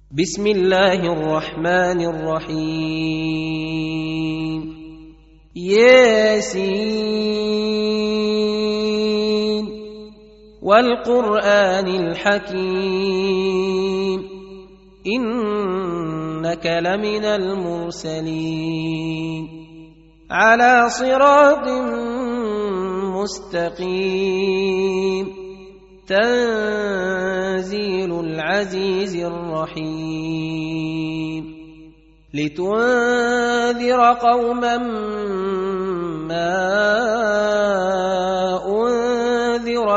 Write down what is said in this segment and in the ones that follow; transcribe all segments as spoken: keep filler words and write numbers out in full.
بسم الله الرحمن الرحيم ياسين والقرآن الحكيم إنك لمن المرسلين على صراط مستقيم تنزيل العزيز الرحيم لتنذر قوما ما أنذر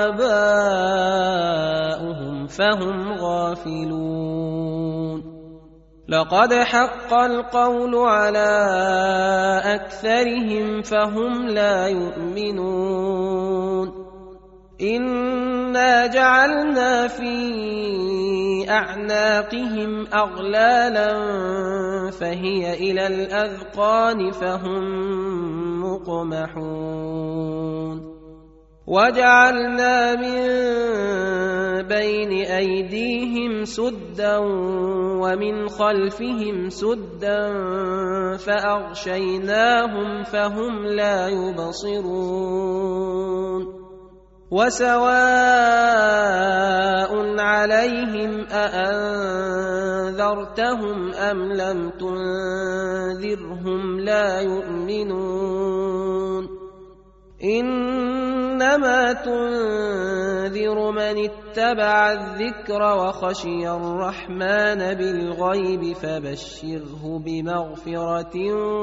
آباؤهم فهم غافلون لقد حق القول على أكثرهم فهم لا يؤمنون إنا جعلنا في أعناقهم أغلالا فهي إلى الأذقان فهم مقمحون وجعلنا من بين أيديهم سدا ومن خلفهم سدا فأغشيناهم فهم لا يبصرون وسواء عليهم أأنذرتهم أم لم تنذرهم لا يؤمنون إنما تنذر من اتبع الذكر وخشي الرحمن بالغيب فبشره بمغفرة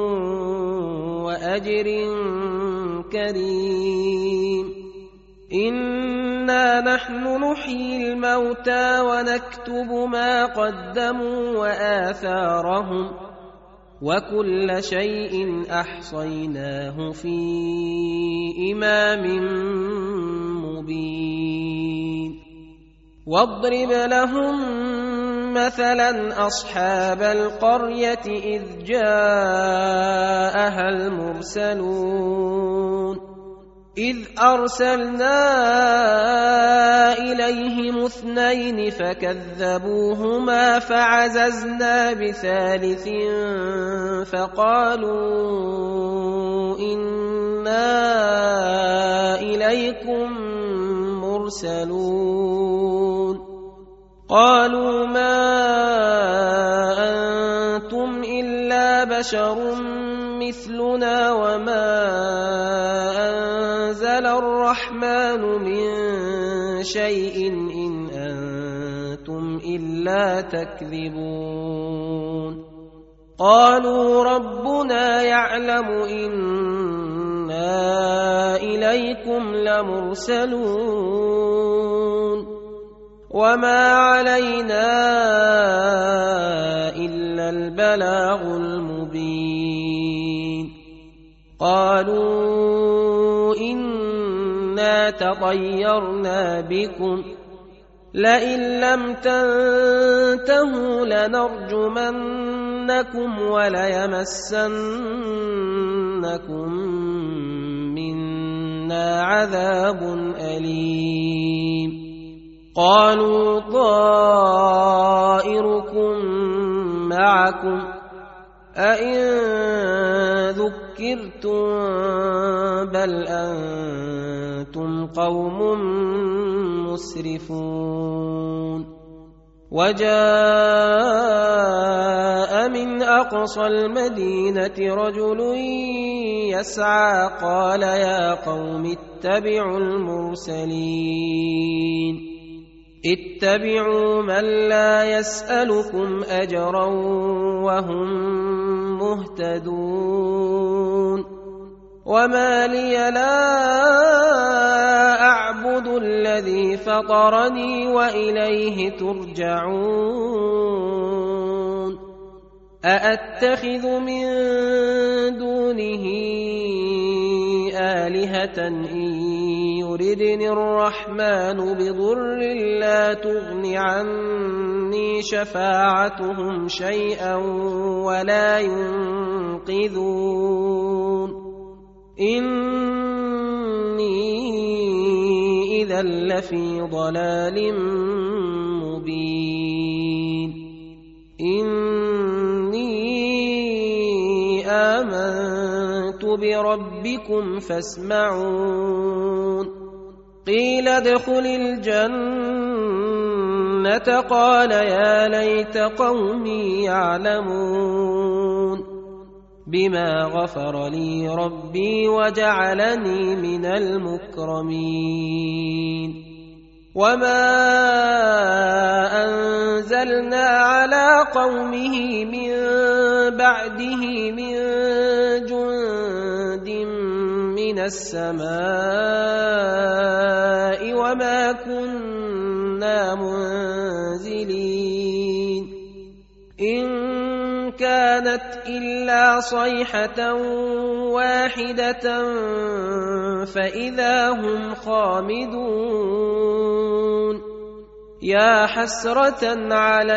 وأجر كريم إنا نحن نحيي الموتى ونكتب ما قدموا وآثارهم وكل شيء أحصيناه في إمام مبين واضرب لهم مثلا أصحاب القرية إذ جاءها المرسلون إذ أرسلنا إليهم اثنين فكذبوهما فعززنا بثالث فقالوا إنا إليكم مرسلون قالوا ما أنتم إلا بشر مثلنا وما أنزل الرحمن من شيء إن أنتم إلا تكذبون قالوا ربنا يعلم إنا إليكم لمرسلون وما علينا إلا البلاغ المبين قالوا إنا تطيرنا بكم لئن لم تنتهوا لنرجمنكم وليمسنكم منا عذاب أليم قالوا طائركم معكم أئن ذكرتم بل أنتم قوم مسرفون وجاء من أقصى المدينة رجل يسعى قال يا قوم اتبعوا المرسلين اتبعوا من لا يسألكم أجرا وهم مهتدون وما لي لا أعبد الذي فطرني وإليه ترجعون أأتخذ من دونه آلهة إن يردني الرحمن بضر لا تغن عني شفاعتهم شيئا ولا ينقذون إني إذا لفي ضلال مبين آمنت بربكم فاسمعون قيل ادخل الجنة قال يا ليت قومي يعلمون بما غفر لي ربي وجعلني من المكرمين وما أنزلنا على قومه من بعده من جند من السماء وما كنا منزلين إن كانت إلا صيحة واحدة فإذا هم خامدون يا حسرة على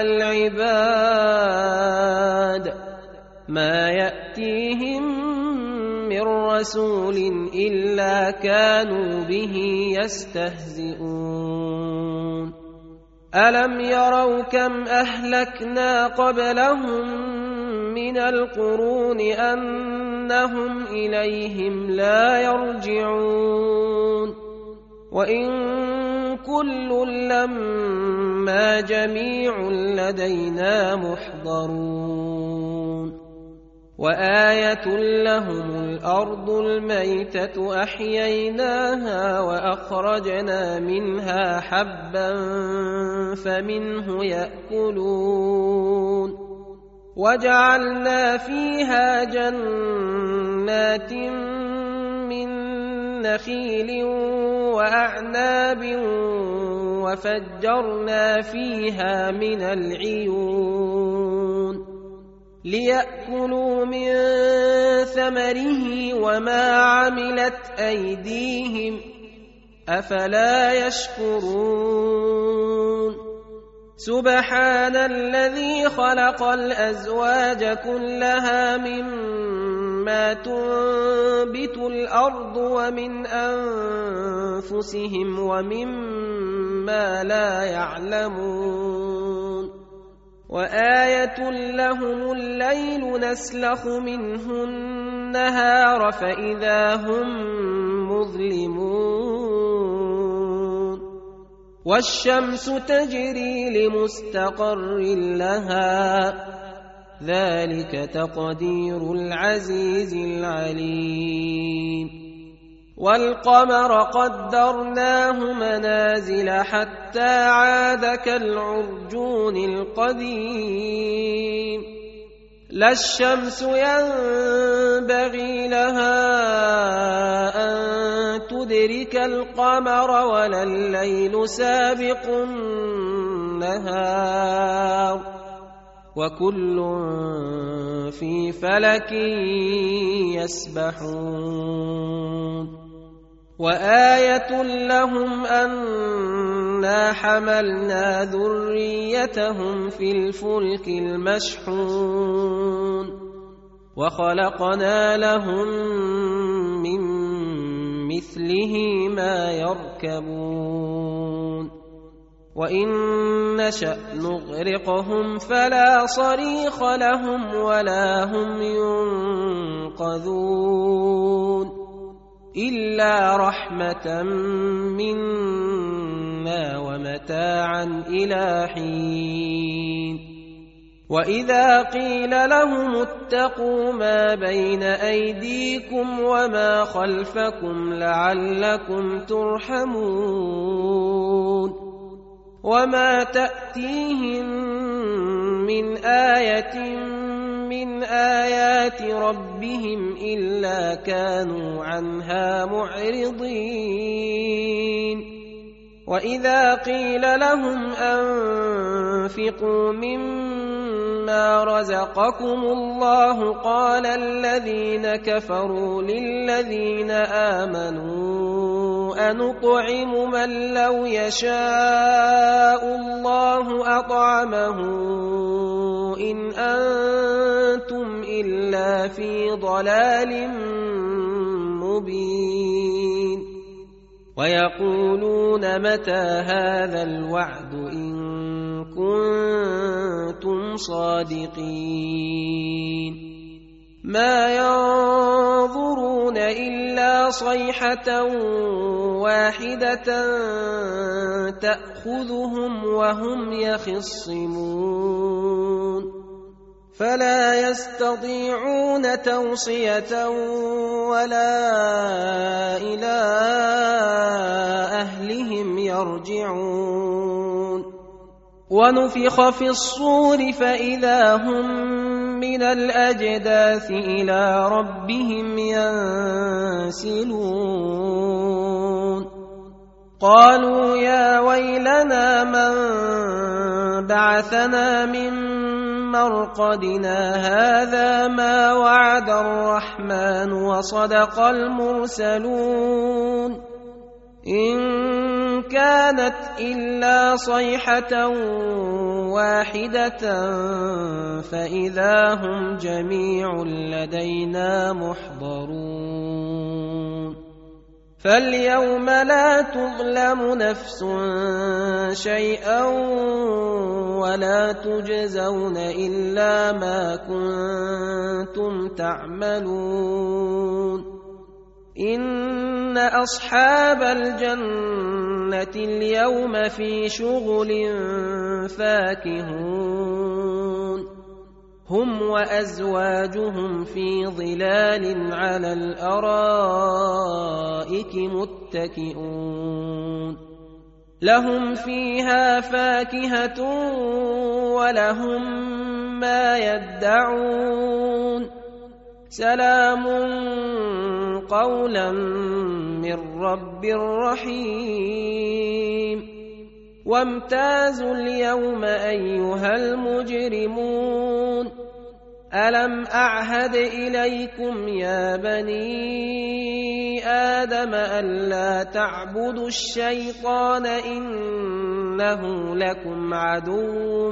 العباد ما يأتيهم من رسول إلا كانوا به يستهزئون ألم يروا كم أهلكنا قبلهم من القرون أنهم إليهم لا يرجعون وإن كل لما جميع لدينا محضرون وآية لهم الأرض الميتة أحييناها وأخرجنا منها حبا فمنه يأكلون وجعلنا فيها جنات من نخيل وأعناب وفجرنا فيها من العيون ليأكلوا من ثمره وما عملت أيديهم أفلا يشكرون سبحان الذي خلق الأزواج كلها مما تنبت الأرض ومن أنفسهم ومما لا يعلمون وآية لهم الليل نسلخ منه النهار فإذا هم مظلمون والشمس تجري لمستقر لها ذلك تقدير العزيز العليم والقمر قدرناه منازل حتى عاد كالعرجون القديم لا الشمس ينبغي لها أن تدرك القمر ولا الليل سابق النهار وكل في فلك يسبحون وآية لهم أنا حملنا ذريتهم في الفلك المشحون وخلقنا لهم من مثله ما يركبون وإن نشأ نغرقهم فلا صريخ لهم ولا هم ينقذون إلا رحمة منا ومتاعا إلى حين وإذا قيل لهم اتقوا ما بين أيديكم وما خلفكم لعلكم ترحمون وما تأتيهم من آية من آيات ربهم إلا كانوا عنها معرضين وإذا قيل لهم أنفقوا مما رزقكم الله قال الذين كفروا للذين آمنوا أنطعم من لو يشاء الله أطعمه إن أنتم إلا في ضلال مبين ويقولون متى هذا الوعد إن كنتم صادقين ما ينظرون إلا صيحة واحدة تأخذهم وهم يخصمون فلا يستطيعون توصية ولا إلى أهلهم يرجعون ونفخ في الصور فإذا هم من الأجداث إلى ربهم ينسلون قالوا يا ويلنا من بعثنا من مرقدنا هذا ما وعد الرحمن وصدق المرسلون إن كانت إلا صيحة واحدة فإذا هم جميع لدينا محضرون فاليوم لا تظلم نفس شيئا ولا تجزون إلا ما كنتم تعملون إن أصحاب الجنة اليوم في شغل فاكهون هم وأزواجهم في ظلال على الأرائك متكئون لهم فيها فاكهة ولهم ما يدعون سلام قولا من رب رحيم وامتازوا اليوم أيها المجرمون ألم أعهد إليكم يا بني آدم ألا تعبدوا الشيطان إنه لكم عدو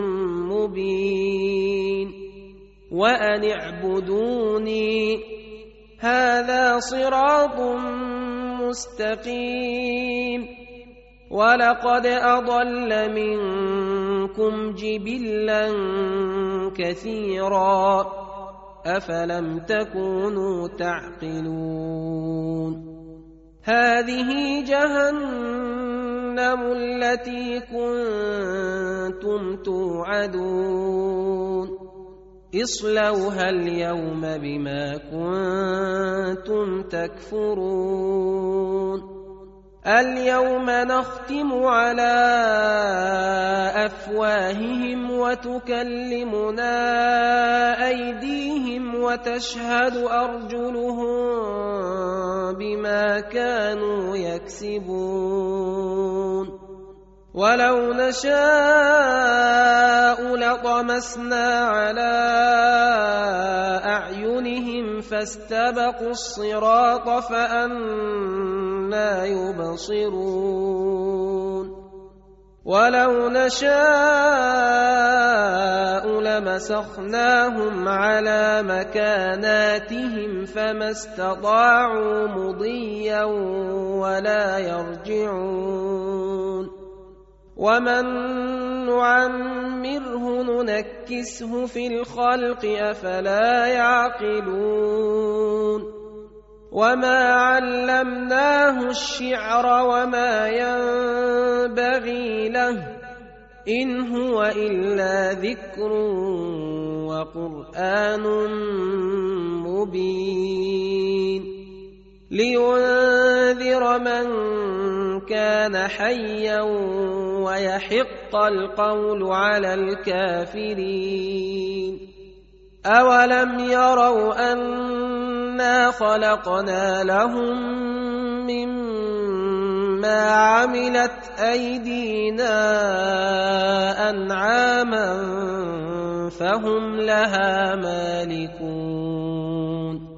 مبين وأن اعبدوني هذا صراط مستقيم ولقد أضل منكم جبلا كثيرا أفلم تكونوا تعقلون هذه جهنم التي كنتم توعدون اصلوها اليوم بما كنتم تكفرون اليوم نختم على أفواههم وتكلمنا أيديهم وتشهد أرجلهم بما كانوا يكسبون ولو نشاء لطمسنا على أعينهم فاستبقوا الصراط فأنى يبصرون ولو نشاء لمسخناهم على مكاناتهم فما استطاعوا مضيا ولا يرجعون ومن نعمره ننكسه في الخلق أفلا يعقلون وما علمناه الشعر وما ينبغي له إن هو إلا ذكر وقرآن مبين لينذر من كان حيا ويحق القول على الكافرين أولم يروا أنا خلقنا لهم مما عملت أيدينا أنعاما فهم لها مالكون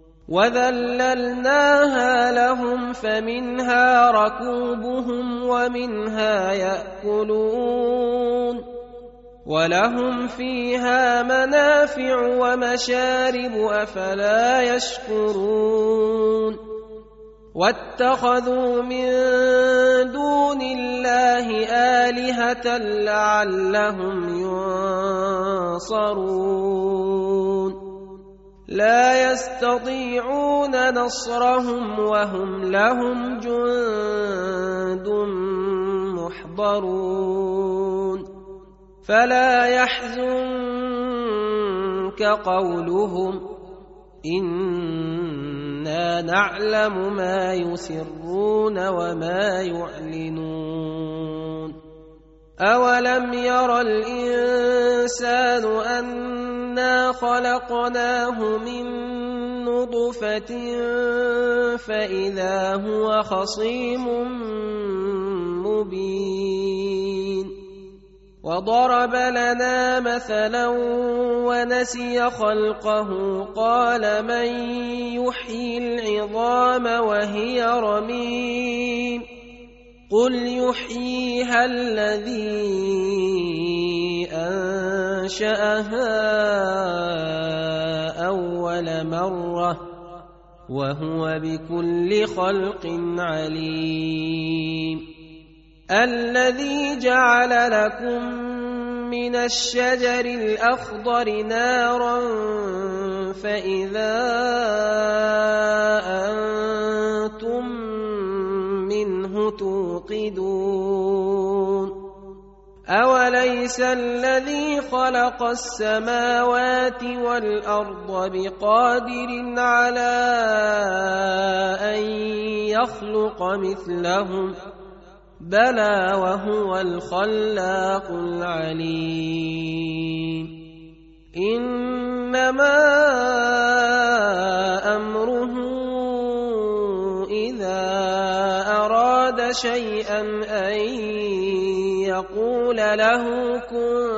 وذللناها لهم فمنها ركوبهم ومنها يأكلون ولهم فيها منافع ومشارب أفلا يشكرون واتخذوا من دون الله آلهة لعلهم ينصرون لا يستطيعون نصرهم وهم لهم جند محضرون فلا يحزنك قولهم إنا نعلم ما يسرون وما يعلنون أولم ير الإنسان أنا خلقناه من نطفة فإذا هو خصيم مبين وضرب لنا مثلا ونسي خلقه قال من يحيي العظام وهي رميم قل يحييها الذي أنشأها أول مرة وهو بكل خلق عليم الذي جعل لكم من الشجر الأخضر نارا فإذا أنتم منه توقدون أوليس الذي خلق السماوات والأرض بقادر على أن يخلق مثلهم بلى وهو الخلاق العليم إنما أمره إذا أراد شيئا أن يقول له كن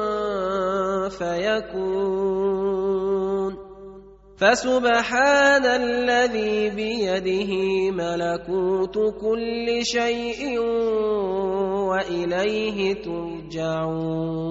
فيكون فسبحان الذي بيده ملكوت كل شيء وإليه ترجعون